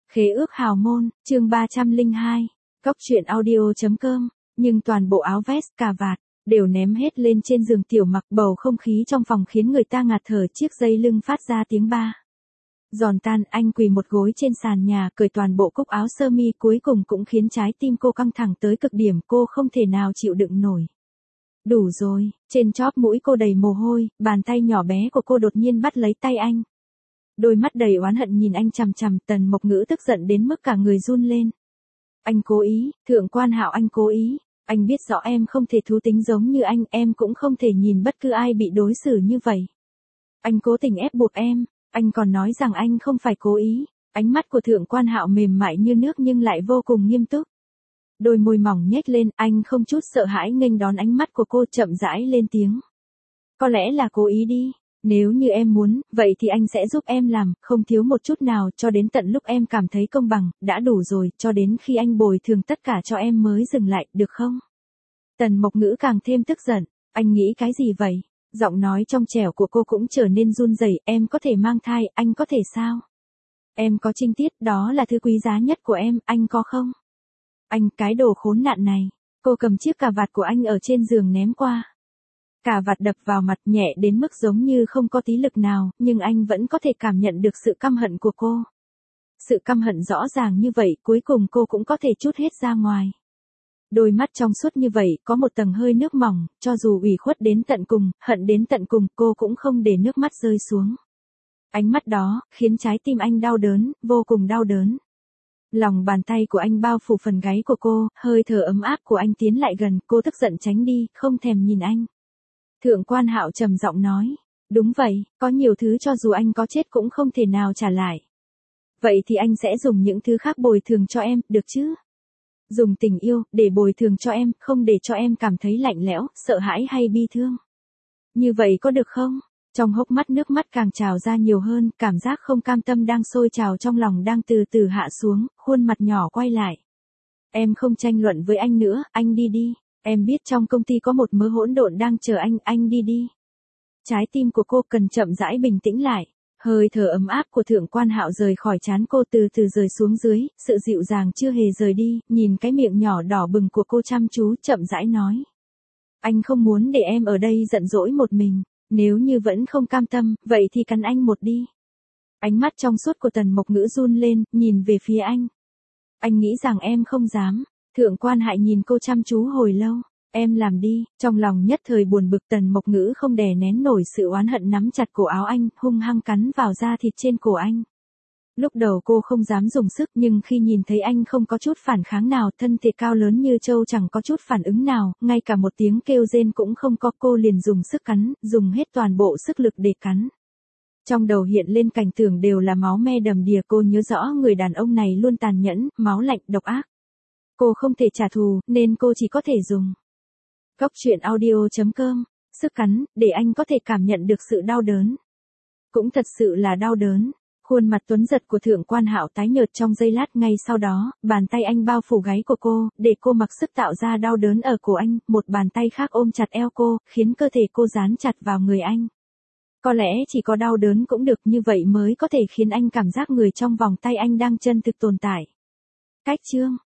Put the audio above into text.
Khế ước hào môn, chương 302, Cóc truyện audio.com, nhưng toàn bộ áo vest, cà vạt, đều ném hết lên trên giường Tiểu Mặc, bầu không khí trong phòng khiến người ta ngạt thở, chiếc dây lưng phát ra tiếng ba. Giòn tan, anh quỳ một gối trên sàn nhà, cởi toàn bộ cúc áo sơ mi, cuối cùng cũng khiến trái tim cô căng thẳng tới cực điểm, cô không thể nào chịu đựng nổi. Đủ rồi, trên chóp mũi cô đầy mồ hôi, bàn tay nhỏ bé của cô đột nhiên bắt lấy tay anh. Đôi mắt đầy oán hận nhìn anh chằm chằm, Tần Mộc Ngữ tức giận đến mức cả người run lên. Anh cố ý, Thượng Quan Hạo, anh cố ý, anh biết rõ em không thể thú tính giống như anh, em cũng không thể nhìn bất cứ ai bị đối xử như vậy. Anh cố tình ép buộc em, anh còn nói rằng anh không phải cố ý. Ánh mắt của Thượng Quan Hạo mềm mại như nước nhưng lại vô cùng nghiêm túc. Đôi môi mỏng nhếch lên, anh không chút sợ hãi nghênh đón ánh mắt của cô, chậm rãi lên tiếng. Có lẽ là cố ý đi. Nếu như em muốn, vậy thì anh sẽ giúp em làm, không thiếu một chút nào, cho đến tận lúc em cảm thấy công bằng, đã đủ rồi, cho đến khi anh bồi thường tất cả cho em mới dừng lại, được không? Tần Mộc Ngữ càng thêm tức giận, anh nghĩ cái gì vậy? Giọng nói trong trẻo của cô cũng trở nên run rẩy, em có thể mang thai, anh có thể sao? Em có trinh tiết, đó là thứ quý giá nhất của em, anh có không? Anh, cái đồ khốn nạn này. Cô cầm chiếc cà vạt của anh ở trên giường ném qua. Cà vạt đập vào mặt nhẹ đến mức giống như không có tí lực nào, nhưng anh vẫn có thể cảm nhận được sự căm hận của cô. Sự căm hận rõ ràng như vậy, cuối cùng cô cũng có thể trút hết ra ngoài. Đôi mắt trong suốt như vậy, có một tầng hơi nước mỏng, cho dù ủy khuất đến tận cùng, hận đến tận cùng, cô cũng không để nước mắt rơi xuống. Ánh mắt đó, khiến trái tim anh đau đớn, vô cùng đau đớn. Lòng bàn tay của anh bao phủ phần gáy của cô, hơi thở ấm áp của anh tiến lại gần, cô tức giận tránh đi, không thèm nhìn anh. Thượng Quan Hạo trầm giọng nói, đúng vậy, có nhiều thứ cho dù anh có chết cũng không thể nào trả lại. Vậy thì anh sẽ dùng những thứ khác bồi thường cho em, được chứ? Dùng tình yêu, để bồi thường cho em, không để cho em cảm thấy lạnh lẽo, sợ hãi hay bi thương. Như vậy có được không? Trong hốc mắt nước mắt càng trào ra nhiều hơn, cảm giác không cam tâm đang sôi trào trong lòng đang từ từ hạ xuống, khuôn mặt nhỏ quay lại. Em không tranh luận với anh nữa, anh đi đi. Em biết trong công ty có một mớ hỗn độn đang chờ anh đi đi. Trái tim của cô cần chậm rãi bình tĩnh lại. Hơi thở ấm áp của Thượng Quan Hạo rời khỏi trán cô, từ từ rời xuống dưới, sự dịu dàng chưa hề rời đi, nhìn cái miệng nhỏ đỏ bừng của cô chăm chú, chậm rãi nói. Anh không muốn để em ở đây giận dỗi một mình, nếu như vẫn không cam tâm, vậy thì cắn anh một đi. Ánh mắt trong suốt của Tần Mộc Ngữ run lên, nhìn về phía anh. Anh nghĩ rằng em không dám. Thượng Quan Hạo nhìn cô chăm chú hồi lâu. Em làm đi, trong lòng nhất thời buồn bực, Tần Mộc Ngữ không đè nén nổi sự oán hận, nắm chặt cổ áo anh, hung hăng cắn vào da thịt trên cổ anh. Lúc đầu cô không dám dùng sức, nhưng khi nhìn thấy anh không có chút phản kháng nào, thân thể cao lớn như trâu chẳng có chút phản ứng nào, ngay cả một tiếng kêu rên cũng không có, cô liền dùng sức cắn, dùng hết toàn bộ sức lực để cắn. Trong đầu hiện lên cảnh tượng đều là máu me đầm đìa, cô nhớ rõ người đàn ông này luôn tàn nhẫn, máu lạnh, độc ác. Cô không thể trả thù, nên cô chỉ có thể dùng Cóc truyện audio.com, sức cắn, để anh có thể cảm nhận được sự đau đớn. Cũng thật sự là đau đớn. Khuôn mặt tuấn giật của Thượng Quan Hạo tái nhợt trong giây lát, ngay sau đó, bàn tay anh bao phủ gáy của cô, để cô mặc sức tạo ra đau đớn ở cổ anh, một bàn tay khác ôm chặt eo cô, khiến cơ thể cô dán chặt vào người anh. Có lẽ chỉ có đau đớn cũng được, như vậy mới có thể khiến anh cảm giác người trong vòng tay anh đang chân thực tồn tại. Cách chương